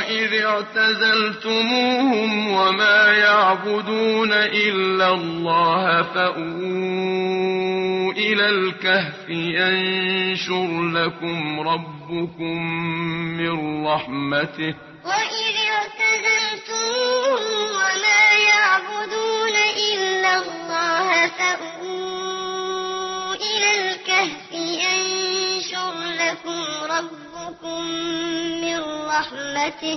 وإذ اعتزلتموهم وما يعبدون إلا الله فأووا إلى الكهف ينشر لكم ربكم من رحمته وإذ اعتزلتموهم وما يعبدون إلا الله فأووا إلى الكهف ينشر لكم ربكم من رحمته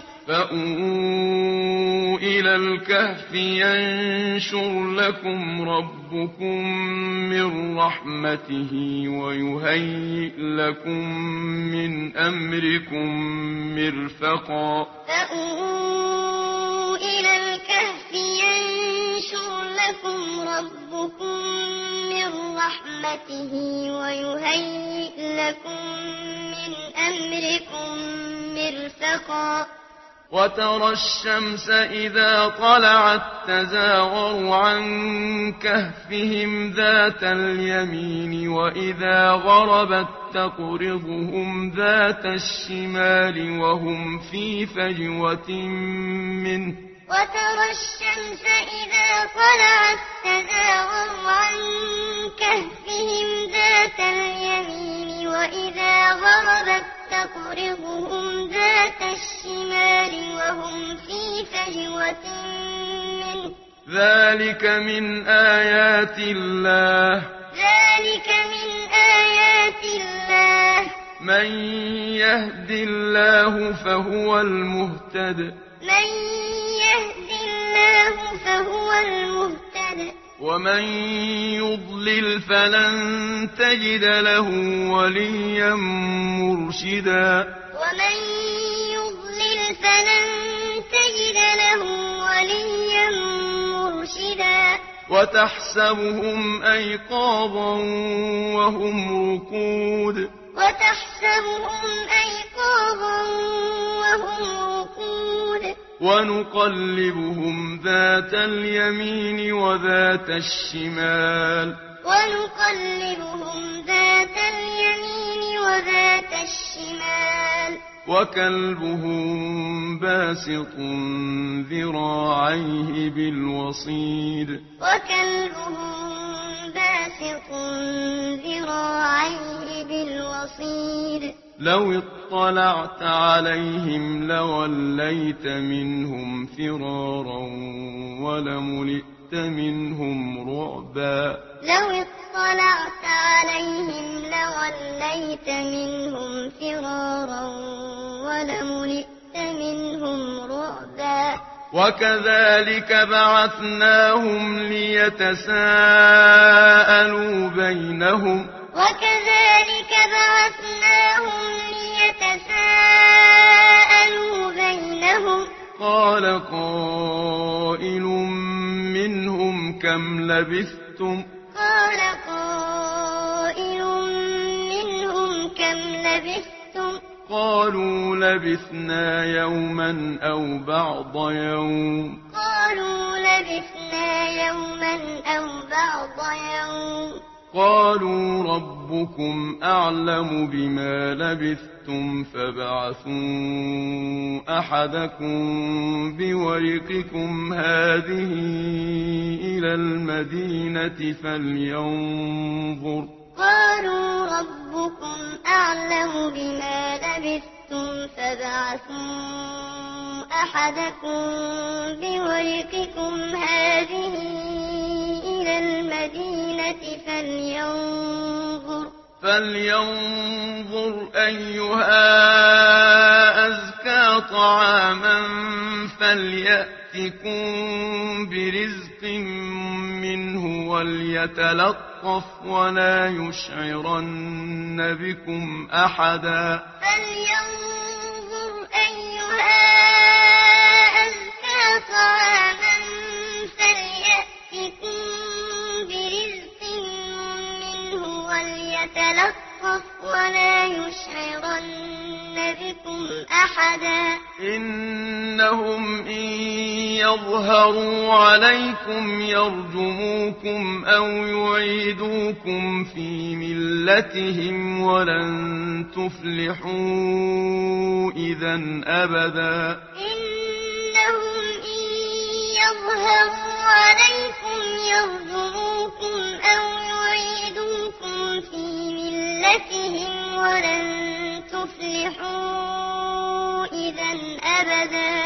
ويهيئ لكم من أمركم مرفقا فأووا إلى الكهف ينشر لكم ربكم من رحمته ويهيئ لكم من أمركم مرفقا وترى الشمس إذا طلعت تزاور عن كهفهم ذات اليمين وإذا غربت تقرضهم ذات الشمال وهم في فجوة منه وترى الشمس إذا طلعت تزاور عن كهفهم ذات اليمين وإذا غربت تقرضهم ذات الشمال وهم في فجوة منه ذلك من آيات الله من يهد الله فهو المهتد ومن يضلل فلن تجد له وليا مرشدا وتحسبهم أيقاظا وهم رقود ونقلبهم ذات اليمين وذات الشمال وكلبهم باسط ذراعيه بالوصيد لو اطلعت عليهم لوليت منهم فرارا ولملئت منهم رعبا وكذلك بعثناهم ليتساءلوا بينهم قال قائل منهم كم لبثتم قالوا لبثنا يوما أو بعض يوم قالوا ربكم أعلم بما لبثتم فابعثوا أحدكم بورقكم هذه إلى المدينة فلينظر أيها أزكى طعاما فليأتكم برزق منه وليتلطف ولا يشعرن بكم أحدا إنهم إن يظهروا عليكم يرجموكم أو يعيدوكم في ملتهم ولن تفلحوا إذا أبدا إنهم إن يظهروا عليكم يرجموكم أو يعيدوكم في ملتهم ولن تفلحوا إذا أبدا